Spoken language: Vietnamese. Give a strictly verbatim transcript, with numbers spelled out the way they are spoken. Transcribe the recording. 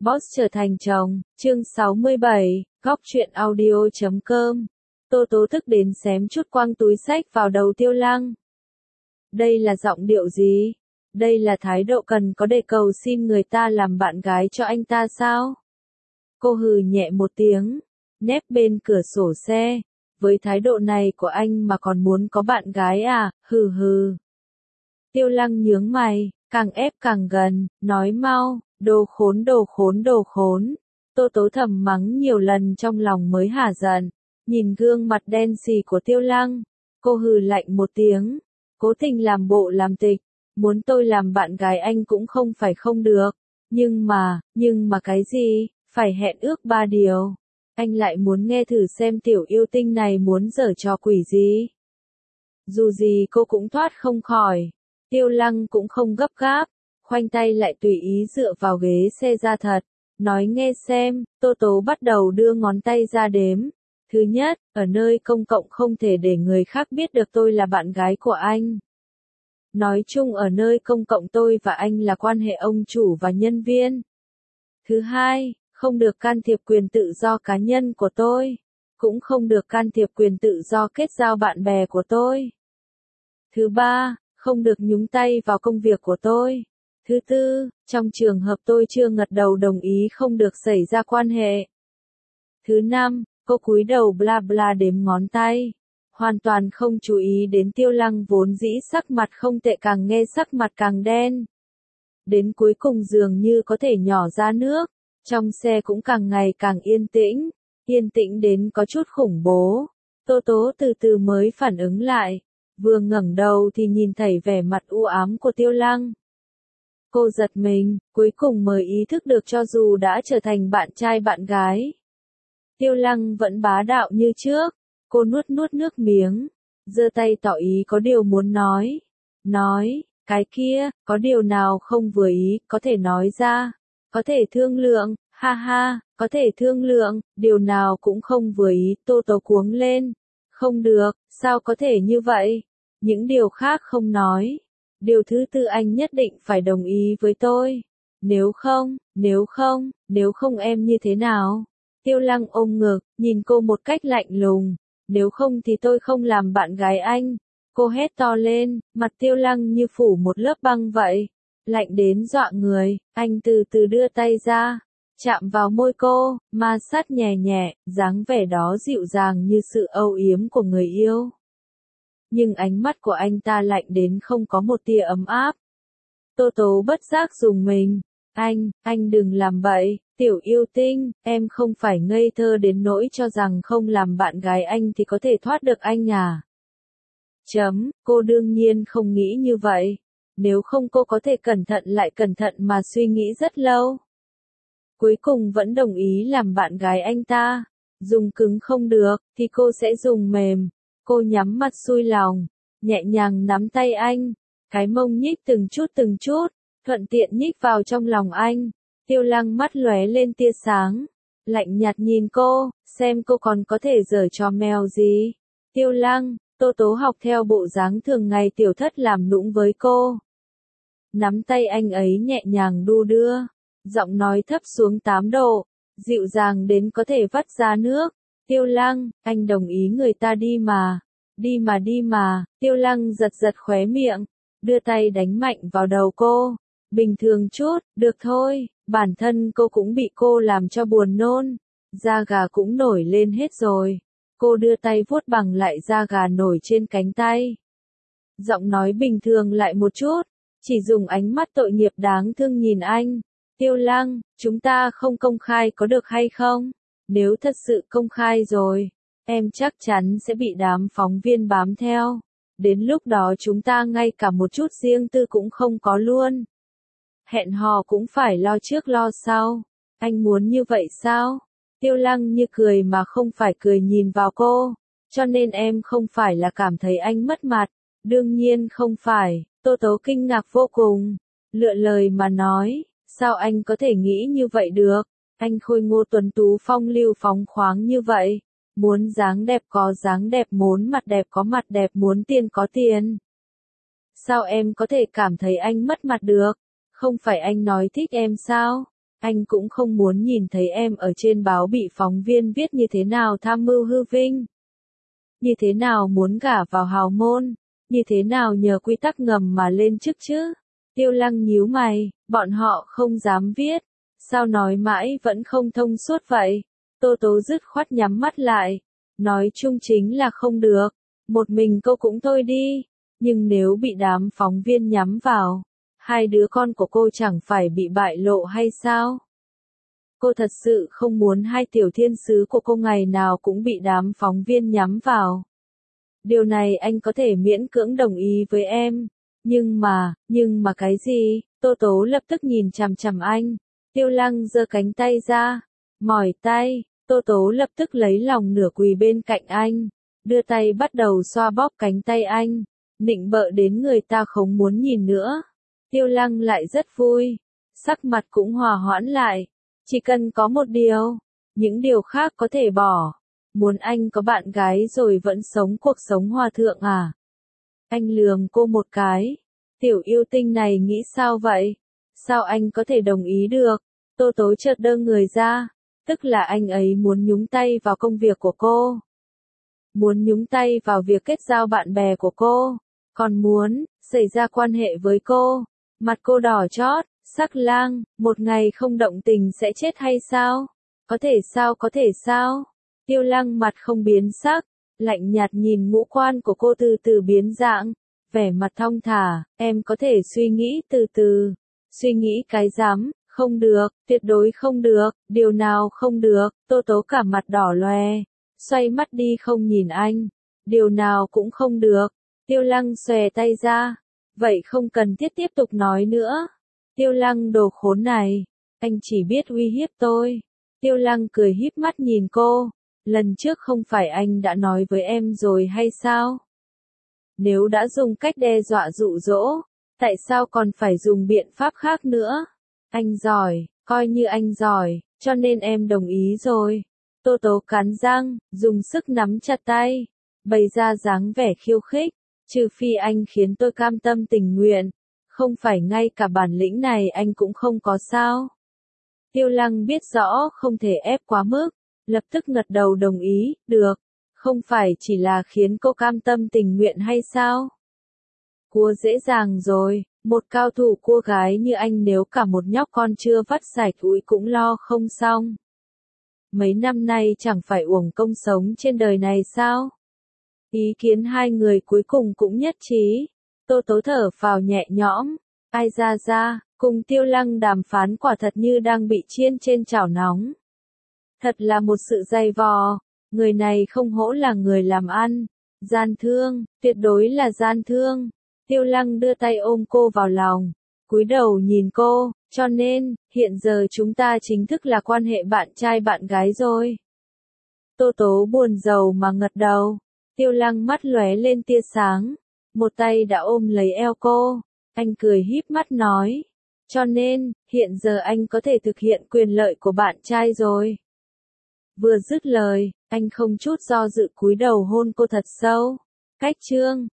Boss trở thành chồng, chương sáu mươi bảy, góc truyện audio chấm com. Tô Tố thức đến xém chút quăng túi xách vào đầu Tiêu Lăng. Đây là giọng điệu gì? Đây là thái độ cần có để cầu xin người ta làm bạn gái cho anh ta sao? Cô hừ nhẹ một tiếng, nép bên cửa sổ xe. Với thái độ này của anh mà còn muốn có bạn gái à, hừ hừ. Tiêu Lăng nhướng mày, càng ép càng gần, nói mau, đồ khốn đồ khốn đồ khốn. Tô Tố thầm mắng nhiều lần trong lòng mới hả giận, nhìn gương mặt đen xì của Tiêu Lăng, cô hừ lạnh một tiếng, cố tình làm bộ làm tịch, muốn tôi làm bạn gái anh cũng không phải không được, nhưng mà, nhưng mà cái gì, phải hẹn ước ba điều. Anh lại muốn nghe thử xem tiểu yêu tinh này muốn giở trò quỷ gì. Dù gì cô cũng thoát không khỏi. Tiêu Lăng cũng không gấp gáp, khoanh tay lại tùy ý dựa vào ghế xe ra thật, nói nghe xem. Tô Tố bắt đầu đưa ngón tay ra đếm. Thứ nhất, ở nơi công cộng không thể để người khác biết được tôi là bạn gái của anh. Nói chung ở nơi công cộng tôi và anh là quan hệ ông chủ và nhân viên. Thứ hai, không được can thiệp quyền tự do cá nhân của tôi, cũng không được can thiệp quyền tự do kết giao bạn bè của tôi. Thứ ba, không được nhúng tay vào công việc của tôi. Thứ tư, trong trường hợp tôi chưa ngật đầu đồng ý không được xảy ra quan hệ. Thứ năm, cô cúi đầu bla bla đếm ngón tay, hoàn toàn không chú ý đến Tiêu Lăng vốn dĩ sắc mặt không tệ càng nghe sắc mặt càng đen. Đến cuối cùng dường như có thể nhỏ ra nước, trong xe cũng càng ngày càng yên tĩnh, yên tĩnh đến có chút khủng bố. Tô Tố từ từ mới phản ứng lại. Vừa ngẩng đầu thì nhìn thấy vẻ mặt u ám của Tiêu Lăng. Cô giật mình, cuối cùng mới ý thức được cho dù đã trở thành bạn trai bạn gái. Tiêu Lăng vẫn bá đạo như trước, cô nuốt nuốt nước miếng, giơ tay tỏ ý có điều muốn nói. Nói, cái kia, có điều nào không vừa ý, có thể nói ra, có thể thương lượng, ha ha, có thể thương lượng, điều nào cũng không vừa ý. Tô Tố cuống lên. Không được, sao có thể như vậy? Những điều khác không nói. Điều thứ tư anh nhất định phải đồng ý với tôi. Nếu không, nếu không, nếu không em như thế nào? Tiêu Lăng ôm ngực, nhìn cô một cách lạnh lùng. Nếu không thì tôi không làm bạn gái anh. Cô hét to lên, mặt Tiêu Lăng như phủ một lớp băng vậy. Lạnh đến dọa người, anh từ từ đưa tay ra, chạm vào môi cô, ma sát nhẹ nhẹ, dáng vẻ đó dịu dàng như sự âu yếm của người yêu. Nhưng ánh mắt của anh ta lạnh đến không có một tia ấm áp. Tô Tố bất giác dùng mình. Anh, anh đừng làm bậy, tiểu yêu tinh, em không phải ngây thơ đến nỗi cho rằng không làm bạn gái anh thì có thể thoát được anh à. Chấm, cô đương nhiên không nghĩ như vậy. Nếu không cô có thể cẩn thận lại cẩn thận mà suy nghĩ rất lâu. Cuối cùng vẫn đồng ý làm bạn gái anh ta. Dùng cứng không được, thì cô sẽ dùng mềm. Cô nhắm mắt xuôi lòng, nhẹ nhàng nắm tay anh, cái mông nhích từng chút từng chút, thuận tiện nhích vào trong lòng anh. Tiêu Lăng mắt lóe lên tia sáng, lạnh nhạt nhìn cô, xem cô còn có thể giở trò mèo gì. Tiêu Lăng, Tô Tố học theo bộ dáng thường ngày tiểu thất làm nũng với cô. Nắm tay anh ấy nhẹ nhàng đu đưa, giọng nói thấp xuống tám độ, dịu dàng đến có thể vắt ra nước. Tiêu Lăng, anh đồng ý người ta đi mà, đi mà đi mà. Tiêu Lăng giật giật khóe miệng, đưa tay đánh mạnh vào đầu cô. Bình thường chút, được thôi, bản thân cô cũng bị cô làm cho buồn nôn, da gà cũng nổi lên hết rồi. Cô đưa tay vuốt bằng lại da gà nổi trên cánh tay. Giọng nói bình thường lại một chút, chỉ dùng ánh mắt tội nghiệp đáng thương nhìn anh. Tiêu Lăng, chúng ta không công khai có được hay không? Nếu thật sự công khai rồi, em chắc chắn sẽ bị đám phóng viên bám theo. Đến lúc đó chúng ta ngay cả một chút riêng tư cũng không có luôn. Hẹn hò cũng phải lo trước lo sau. Anh muốn như vậy sao? Tiêu Lăng như cười mà không phải cười nhìn vào cô. Cho nên em không phải là cảm thấy anh mất mặt. Đương nhiên không phải. Tô Tố kinh ngạc vô cùng. Lựa lời mà nói, sao anh có thể nghĩ như vậy được? Anh khôi ngô tuấn tú phong lưu phóng khoáng như vậy. Muốn dáng đẹp có dáng đẹp, muốn mặt đẹp có mặt đẹp, muốn tiền có tiền. Sao em có thể cảm thấy anh mất mặt được? Không phải anh nói thích em sao? Anh cũng không muốn nhìn thấy em ở trên báo bị phóng viên viết như thế nào tham mưu hư vinh. Như thế nào muốn gả vào hào môn, như thế nào nhờ quy tắc ngầm mà lên chức chứ. Tiêu Lăng nhíu mày, bọn họ không dám viết, sao nói mãi vẫn không thông suốt vậy. Tô Tố dứt khoát nhắm mắt lại, nói chung chính là không được, một mình cô cũng thôi đi, nhưng nếu bị đám phóng viên nhắm vào, hai đứa con của cô chẳng phải bị bại lộ hay sao? Cô thật sự không muốn hai tiểu thiên sứ của cô ngày nào cũng bị đám phóng viên nhắm vào. Điều này anh có thể miễn cưỡng đồng ý với em, nhưng mà, nhưng mà cái gì? Tô Tố lập tức nhìn chằm chằm anh. Tiêu Lăng giơ cánh tay ra, mỏi tay, Tô Tố lập tức lấy lòng nửa quỳ bên cạnh anh, đưa tay bắt đầu xoa bóp cánh tay anh, nịnh bợ đến người ta không muốn nhìn nữa. Tiêu Lăng lại rất vui, sắc mặt cũng hòa hoãn lại, chỉ cần có một điều, những điều khác có thể bỏ. Muốn anh có bạn gái rồi vẫn sống cuộc sống hòa thượng à? Anh lườm cô một cái, tiểu yêu tinh này nghĩ sao vậy? Sao anh có thể đồng ý được? Tô Tố chợt đơ người ra, tức là anh ấy muốn nhúng tay vào công việc của cô. Muốn nhúng tay vào việc kết giao bạn bè của cô, còn muốn xảy ra quan hệ với cô. Mặt cô đỏ chót, sắc lang, một ngày không động tình sẽ chết hay sao? Có thể sao có thể sao? Tiêu Lăng mặt không biến sắc, lạnh nhạt nhìn ngũ quan của cô từ từ biến dạng, vẻ mặt thong thả, em có thể suy nghĩ từ từ. Suy nghĩ cái rắm, không được, tuyệt đối không được, điều nào không được. Tô Tố cả mặt đỏ loè, xoay mắt đi không nhìn anh, điều nào cũng không được. Tiêu Lăng xòe tay ra, vậy không cần thiết tiếp tục nói nữa. Tiêu Lăng đồ khốn này, anh chỉ biết uy hiếp tôi. Tiêu Lăng cười híp mắt nhìn cô, lần trước không phải anh đã nói với em rồi hay sao? Nếu đã dùng cách đe dọa dụ dỗ, tại sao còn phải dùng biện pháp khác nữa? Anh giỏi, coi như anh giỏi, cho nên em đồng ý rồi. Tô Tố cắn răng, dùng sức nắm chặt tay, bày ra dáng vẻ khiêu khích, trừ phi anh khiến tôi cam tâm tình nguyện, không phải ngay cả bản lĩnh này anh cũng không có sao. Tiêu Lăng biết rõ không thể ép quá mức, lập tức gật đầu đồng ý, được, không phải chỉ là khiến cô cam tâm tình nguyện hay sao? Cua dễ dàng rồi, một cao thủ cua gái như anh nếu cả một nhóc con chưa vắt sạch ủi cũng lo không xong. Mấy năm nay chẳng phải uổng công sống trên đời này sao? Ý kiến hai người cuối cùng cũng nhất trí. Tô Tố thở phào nhẹ nhõm, ai ra ra, cùng Tiêu Lăng đàm phán quả thật như đang bị chiên trên chảo nóng. Thật là một sự dày vò, người này không hổ là người làm ăn, gian thương, tuyệt đối là gian thương. Tiêu Lăng đưa tay ôm cô vào lòng, cúi đầu nhìn cô, cho nên, hiện giờ chúng ta chính thức là quan hệ bạn trai bạn gái rồi. Tô Tố buồn rầu mà ngật đầu, Tiêu Lăng mắt lóe lên tia sáng, một tay đã ôm lấy eo cô, anh cười híp mắt nói, cho nên, hiện giờ anh có thể thực hiện quyền lợi của bạn trai rồi. Vừa dứt lời, anh không chút do dự cúi đầu hôn cô thật sâu. Cách chương